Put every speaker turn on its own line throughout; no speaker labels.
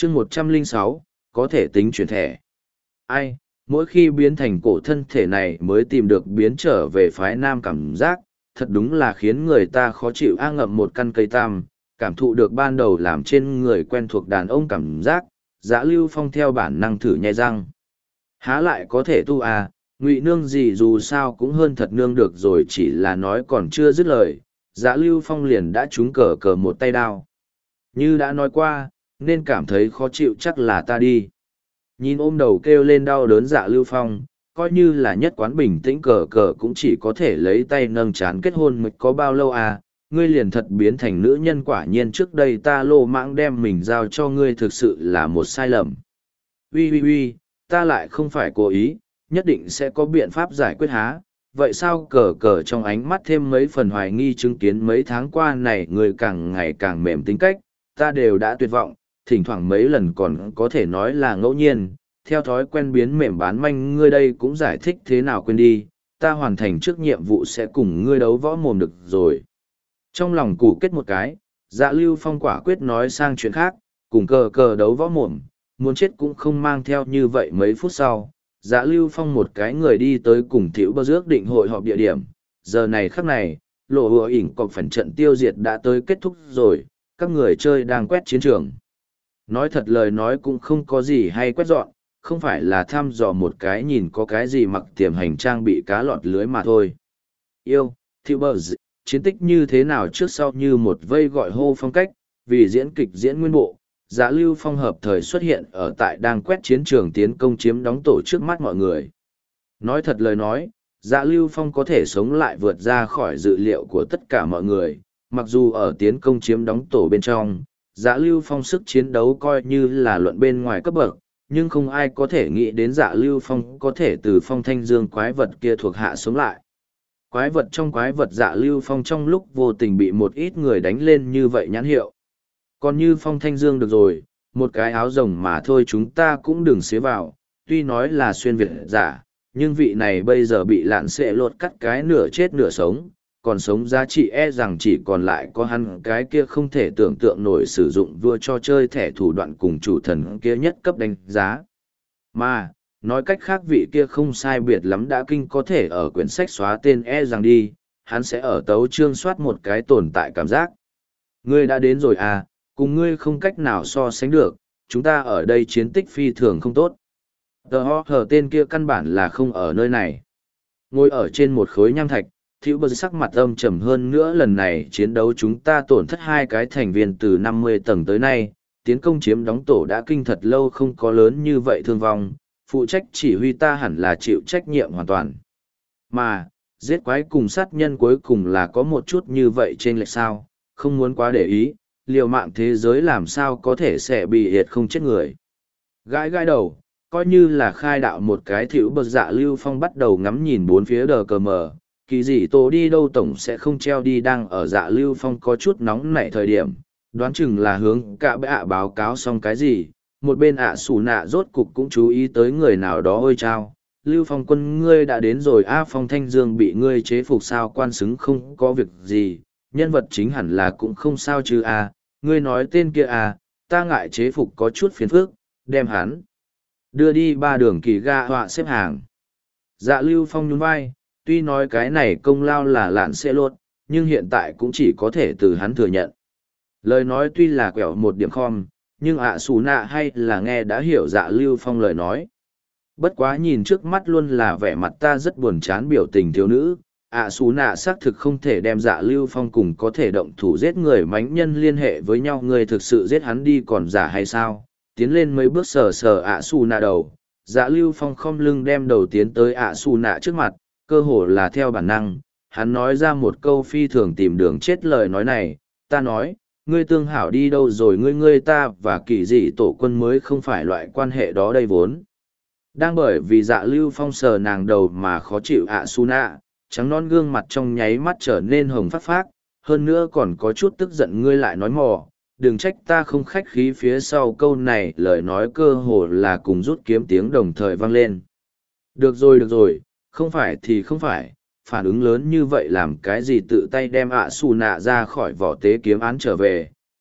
chương 106, có thể tính chuyển thẻ. Ai, mỗi khi biến thành cổ thân thể này mới tìm được biến trở về phái nam cảm giác, thật đúng là khiến người ta khó chịu. Ngậm một căn cây tam, cảm thụ được ban đầu làm trên người quen thuộc đàn ông cảm giác, Dạ Lưu Phong theo bản năng thử nhai răng. Há lại có thể tu à, ngụy nương gì dù sao cũng hơn thật nương được rồi, chỉ là nói còn chưa dứt lời, Dạ Lưu Phong liền đã trúng cờ cờ một tay đao. Như đã nói qua, nên cảm thấy khó chịu chắc là ta đi. Nhìn ôm đầu kêu lên đau đớn Dạ Lưu Phong, coi như là nhất quán bình tĩnh cờ cờ cũng chỉ có thể lấy tay nâng chán. Kết hôn mới có bao lâu à, ngươi liền thật biến thành nữ nhân, quả nhiên trước đây ta lô mãng đem mình giao cho ngươi thực sự là một sai lầm. Ui ui ui, ta lại không phải cố ý, nhất định sẽ có biện pháp giải quyết há. Vậy sao? Cờ cờ trong ánh mắt thêm mấy phần hoài nghi, chứng kiến mấy tháng qua này người càng ngày càng mềm tính cách, ta đều đã tuyệt vọng, thỉnh thoảng mấy lần còn có thể nói là ngẫu nhiên, theo thói quen biến mềm bán manh. Ngươi đây cũng giải thích thế nào, quên đi, ta hoàn thành trước nhiệm vụ sẽ cùng ngươi đấu võ mồm được rồi. Trong lòng củ kết một cái, Dạ Lưu Phong quả quyết nói sang chuyện khác, cùng cờ cờ đấu võ mồm, muốn chết cũng không mang theo. Như vậy mấy phút sau, Dạ Lưu Phong một cái người đi tới cùng Thiệu Bơ ước định hội họp địa điểm. Giờ này khắc này, lộ hùa ỉn cọc phần trận tiêu diệt đã tới kết thúc rồi, các người chơi đang quét chiến trường. Nói thật lời nói cũng không có gì hay quét dọn, không phải là thăm dò một cái nhìn có cái gì mặc tiềm hành trang bị cá lọt lưới mà thôi. Yêu, Thiệu Bơ chiến tích như thế nào trước sau như một vây gọi hô phong cách, vì diễn kịch diễn nguyên bộ. Dạ Lưu Phong hợp thời xuất hiện ở tại đang quét chiến trường tiến công chiếm đóng tổ trước mắt mọi người. Nói thật lời nói, Dạ Lưu Phong có thể sống lại vượt ra khỏi dự liệu của tất cả mọi người, mặc dù ở tiến công chiếm đóng tổ bên trong, Dạ Lưu Phong sức chiến đấu coi như là luận bên ngoài cấp bậc, nhưng không ai có thể nghĩ đến Dạ Lưu Phong có thể từ Phong Thanh Dương quái vật kia thuộc hạ sống lại. Quái vật trong quái vật, Dạ Lưu Phong trong lúc vô tình bị một ít người đánh lên như vậy nhãn hiệu. Còn như Phong Thanh Dương được rồi, một cái áo rồng mà thôi chúng ta cũng đừng xế vào, tuy nói là xuyên Việt giả, nhưng vị này bây giờ bị lạn xệ lột cắt cái nửa chết nửa sống, còn sống giá trị rằng chỉ còn lại có hắn cái kia không thể tưởng tượng nổi sử dụng vua cho chơi thẻ thủ đoạn cùng chủ thần kia nhất cấp đánh giá. Mà, nói cách khác vị kia không sai biệt lắm đã kinh có thể ở quyển sách xóa tên rằng đi, hắn sẽ ở tấu chương soát một cái tồn tại cảm giác. Ngươi đã đến rồi à, cùng ngươi không cách nào so sánh được, chúng ta ở đây chiến tích phi thường không tốt. Hờ tên kia căn bản là không ở nơi này. Ngồi ở trên một khối nham thạch, Thiệu Bơ sắc mặt âm trầm hơn nữa. Lần này chiến đấu chúng ta tổn thất 2 cái thành viên từ 50 tầng tới nay, tiến công chiếm đóng tổ đã kinh thật lâu không có lớn như vậy thương vong, phụ trách chỉ huy ta hẳn là chịu trách nhiệm hoàn toàn. Mà, giết quái cùng sát nhân cuối cùng là có một chút như vậy trên lệch sao, không muốn quá để ý, liều mạng thế giới làm sao có thể sẽ bị hiệt không chết người. Gãi gãi đầu, coi như là khai đạo một cái. Thiệu Bơ Dạ Lưu Phong bắt đầu ngắm nhìn bốn phía đờ cờ mờ, kỳ dị tổ đi đâu tổng sẽ không treo đi. Đang ở Dạ Lưu Phong có chút nóng nảy thời điểm, đoán chừng là hướng cả bệ báo cáo xong cái gì, một bên xù nạ rốt cục cũng chú ý tới người nào đó. Ôi chao, Lưu Phong quân ngươi đã đến rồi a. Phong Thanh Dương bị ngươi chế phục sao? Quan xứng không có việc gì, nhân vật chính hẳn là cũng không sao chứ a. Ngươi nói tên kia à, ta ngại chế phục có chút phiền phức, đem hắn đưa đi 3 đường kỳ ga họa xếp hàng. Dạ Lưu Phong nhún vai, tuy nói cái này công lao là lạn xe lốt, nhưng hiện tại cũng chỉ có thể từ hắn thừa nhận. Lời nói tuy là quẹo một điểm khom, nhưng xù nạ hay là nghe đã hiểu Dạ Lưu Phong lời nói. Bất quá nhìn trước mắt luôn là vẻ mặt ta rất buồn chán biểu tình thiếu nữ, xù nạ xác thực không thể đem Dạ Lưu Phong cùng có thể động thủ giết người mánh nhân liên hệ với nhau. Người thực sự giết hắn đi còn giả hay sao? Tiến lên mấy bước sờ sờ xù nạ đầu, Dạ Lưu Phong khom lưng đem đầu tiến tới xù nạ trước mặt, cơ hồ là theo bản năng, hắn nói ra một câu phi thường tìm đường chết lời nói này. Ta nói, ngươi tương hảo đi đâu rồi? Ngươi ta và kỳ dị tổ quân mới không phải loại quan hệ đó đây vốn. Đang bởi vì Dạ Lưu Phong sờ nàng đầu mà khó chịu xù nạ, trắng non gương mặt trong nháy mắt trở nên hồng phát phát, hơn nữa còn có chút tức giận. Ngươi lại nói mò, đừng trách ta không khách khí. Phía sau câu này lời nói cơ hồ là cùng rút kiếm tiếng đồng thời vang lên. Được rồi, không phải thì không phải, phản ứng lớn như vậy làm cái gì? Tự tay đem xù nạ ra khỏi vỏ tế kiếm án trở về.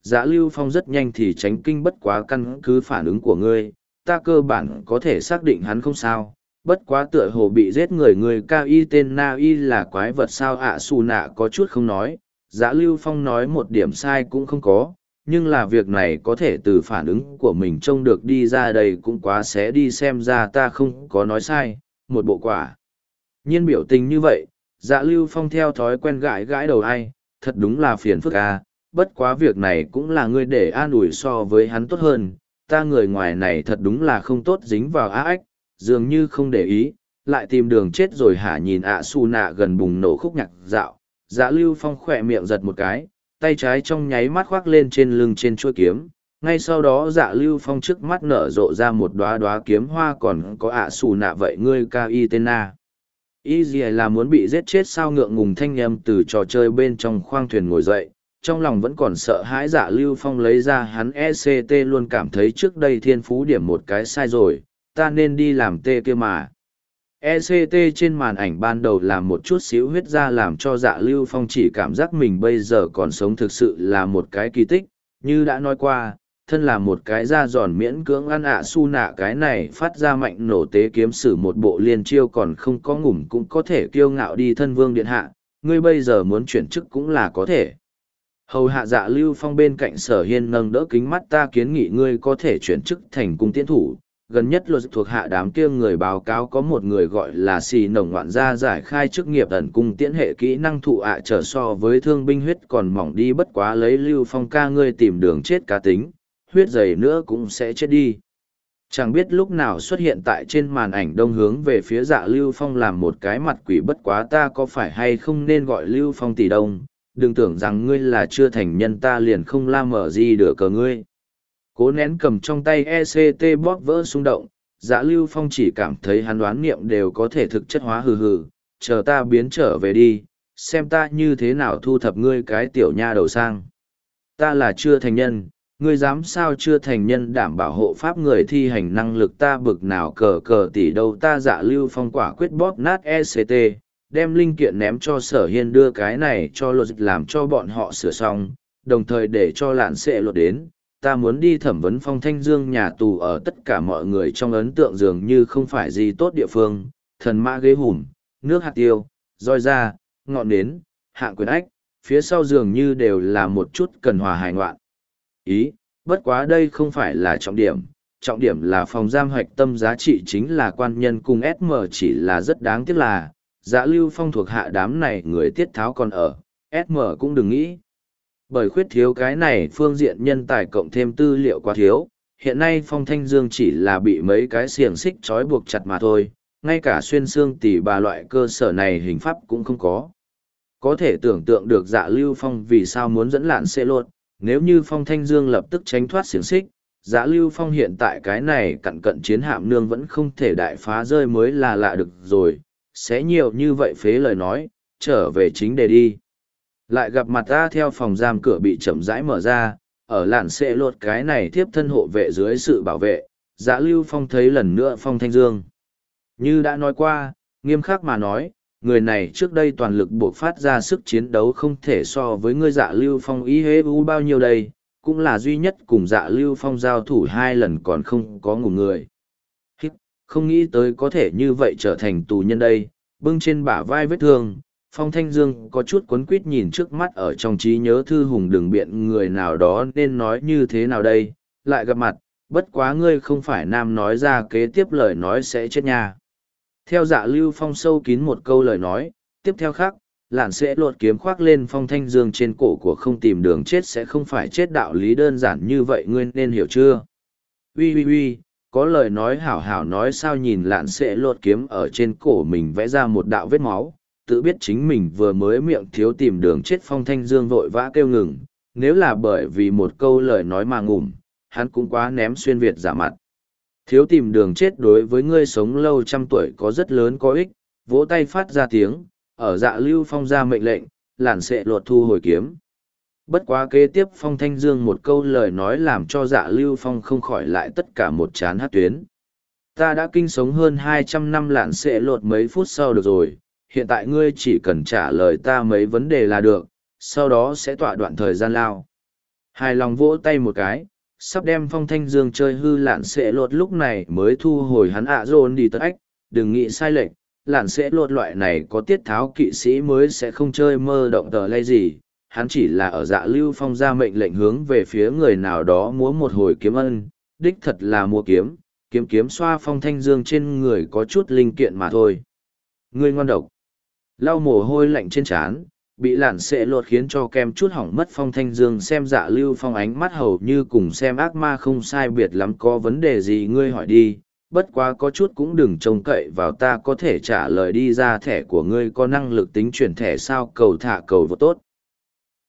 Dạ Lưu Phong rất nhanh thì tránh kinh, bất quá căn cứ phản ứng của ngươi, ta cơ bản có thể xác định hắn không sao. Bất quá tựa hồ bị giết người cao y tên Na Y là quái vật sao ạ? Xù nạ có chút không nói, Dạ Lưu Phong nói một điểm sai cũng không có, nhưng là việc này có thể từ phản ứng của mình trông được đi ra, đây cũng quá xé đi, xem ra ta không có nói sai, một bộ quả nhiên biểu tình như vậy. Dạ Lưu Phong theo thói quen gãi gãi đầu, ai, thật đúng là phiền phức à, bất quá việc này cũng là ngươi để an ủi so với hắn tốt hơn, ta người ngoài này thật đúng là không tốt dính vào á ách, dường như không để ý, lại tìm đường chết rồi hả? Nhìn ạ xù nạ gần bùng nổ khúc nhạc dạo, Dạ Lưu Phong khỏe miệng giật một cái, tay trái trong nháy mắt khoác lên trên lưng trên chuôi kiếm, ngay sau đó Dạ Lưu Phong trước mắt nở rộ ra một đóa đóa kiếm hoa. Còn có ạ xù nạ, vậy ngươi ca y tên na y gì là muốn bị giết chết sao? Ngượng ngùng thanh âm từ trò chơi bên trong khoang thuyền ngồi dậy, trong lòng vẫn còn sợ hãi. Dạ Lưu Phong lấy ra hắn ECT, luôn cảm thấy trước đây thiên phú điểm một cái sai rồi, ta nên đi làm tê kia mà. ECT trên màn ảnh ban đầu làm một chút xíu huyết ra, làm cho Dạ Lưu Phong chỉ cảm giác mình bây giờ còn sống thực sự là một cái kỳ tích. Như đã nói qua, thân là một cái da giòn miễn cưỡng ăn ạ su nạ cái này phát ra mạnh nổ tế kiếm sử một bộ liên chiêu còn không có ngủm cũng có thể kiêu ngạo đi. Thân vương điện hạ, ngươi bây giờ muốn chuyển chức cũng là có thể. Hầu hạ Dạ Lưu Phong bên cạnh Sở Hiên nâng đỡ kính mắt, ta kiến nghị ngươi có thể chuyển chức thành cung tiễn thủ. Gần nhất luật thuộc hạ đám kia người báo cáo có một người gọi là xì nồng ngoạn gia giải khai chức nghiệp ẩn cung tiễn hệ kỹ năng thụ ạ trở so với thương binh huyết còn mỏng đi, bất quá lấy Lưu Phong ca ngươi tìm đường chết cá tính, huyết dày nữa cũng sẽ chết đi. Chẳng biết lúc nào xuất hiện tại trên màn ảnh đông hướng về phía Dạ Lưu Phong làm một cái mặt quỷ, bất quá ta có phải hay không nên gọi Lưu Phong tỷ đông, đừng tưởng rằng ngươi là chưa thành nhân ta liền không la mở gì được cờ ngươi. Cố nén cầm trong tay ECT bóp vỡ xung động, Dạ Lưu Phong chỉ cảm thấy hắn đoán niệm đều có thể thực chất hóa, hừ hừ, chờ ta biến trở về đi, xem ta như thế nào thu thập ngươi cái tiểu nha đầu sang. Ta là chưa thành nhân, ngươi dám sao? Chưa thành nhân đảm bảo hộ pháp người thi hành năng lực ta bực nào cờ cờ tỷ đâu ta. Dạ Lưu Phong quả quyết bóp nát ECT, đem linh kiện ném cho Sở Hiên, đưa cái này cho luật làm cho bọn họ sửa xong, đồng thời để cho lạn sẽ luật đến. Ta muốn đi thẩm vấn Phong Thanh Dương nhà tù, ở tất cả mọi người trong ấn tượng dường như không phải gì tốt địa phương, thần mã ghế hùm, nước hạt tiêu, roi da, ngọn nến, hạng quyền ách, phía sau dường như đều là một chút cần hòa hài ngoạn. Ý, bất quá đây không phải là trọng điểm là phòng giam hoạch tâm giá trị chính là quan nhân cùng SM, chỉ là rất đáng tiếc là, Dạ Lưu Phong thuộc hạ đám này người tiết tháo còn ở, SM cũng đừng nghĩ. Bởi khuyết thiếu cái này phương diện nhân tài cộng thêm tư liệu quá thiếu, hiện nay Phong Thanh Dương chỉ là bị mấy cái xiềng xích trói buộc chặt mà thôi, ngay cả xuyên xương tỉ bà loại cơ sở này hình pháp cũng không có. Có thể tưởng tượng được Dạ Lưu Phong vì sao muốn dẫn lạn xê lột, nếu như Phong Thanh Dương lập tức tránh thoát xiềng xích, Dạ Lưu Phong hiện tại cái này cận chiến hạm nương vẫn không thể đại phá rơi mới là lạ được rồi, sẽ nhiều như vậy phế lời nói, trở về chính đề đi. Lại gặp mặt ta theo phòng giam cửa bị chậm rãi mở ra, ở làn xệ lột cái này tiếp thân hộ vệ dưới sự bảo vệ, Dạ Lưu Phong thấy lần nữa Phong Thanh Dương. Như đã nói qua, nghiêm khắc mà nói, người này trước đây toàn lực buộc phát ra sức chiến đấu không thể so với ngươi Dạ Lưu Phong ý hế u bao nhiêu đây, cũng là duy nhất cùng Dạ Lưu Phong giao thủ 2 lần còn không có ngủ người. Không nghĩ tới có thể như vậy trở thành tù nhân đây, bưng trên bả vai vết thương. Phong Thanh Dương có chút quấn quýt nhìn trước mắt, ở trong trí nhớ thư hùng đường biện người nào đó nên nói như thế nào đây, lại gặp mặt, bất quá ngươi không phải nam nói ra kế tiếp lời nói sẽ chết nha. Theo Dạ Lưu Phong sâu kín một câu lời nói, tiếp theo khác, lạn sẽ lột kiếm khoác lên Phong Thanh Dương trên cổ của không tìm đường chết sẽ không phải chết, đạo lý đơn giản như vậy ngươi nên hiểu chưa? Ui, có lời nói hảo hảo nói sao? Nhìn lạn sẽ lột kiếm ở trên cổ mình vẽ ra một đạo vết máu, tự biết chính mình vừa mới miệng thiếu tìm đường chết. Phong Thanh Dương vội vã kêu ngừng, nếu là bởi vì một câu lời nói mà ngủm, hắn cũng quá ném xuyên Việt giả mặt. Thiếu tìm đường chết đối với ngươi sống lâu trăm tuổi có rất lớn có ích, vỗ tay phát ra tiếng, ở Dạ Lưu Phong ra mệnh lệnh, lạn sẽ lột thu hồi kiếm. Bất quá kế tiếp Phong Thanh Dương một câu lời nói làm cho Dạ Lưu Phong không khỏi lại tất cả một chán hát tuyến. Ta đã kinh sống hơn 200 năm, lạn sẽ lột mấy phút sau được rồi, hiện tại ngươi chỉ cần trả lời ta mấy vấn đề là được, sau đó sẽ tọa đoạn thời gian lao. Hài lòng vỗ tay một cái, sắp đem Phong Thanh Dương chơi hư lạn sẽ lột lúc này mới thu hồi hắn ạ dồn đi tất ách, đừng nghĩ sai lệch, lạn sẽ lột loại này có tiết tháo kỵ sĩ mới sẽ không chơi mơ động tờ lay gì, hắn chỉ là ở Dạ Lưu Phong ra mệnh lệnh hướng về phía người nào đó múa một hồi kiếm ân, đích thật là mua kiếm, kiếm xoa Phong Thanh Dương trên người có chút linh kiện mà thôi. Ngươi ngoan độc, lau mồ hôi lạnh trên trán, bị lạn sẽ lột khiến cho kem chút hỏng mất. Phong Thanh Dương xem Dạ Lưu Phong ánh mắt hầu như cùng xem ác ma không sai biệt lắm, có vấn đề gì ngươi hỏi đi, bất quá có chút cũng đừng trông cậy vào ta có thể trả lời đi, ra thẻ của ngươi có năng lực tính chuyển thẻ sao, cầu thả cầu vô tốt.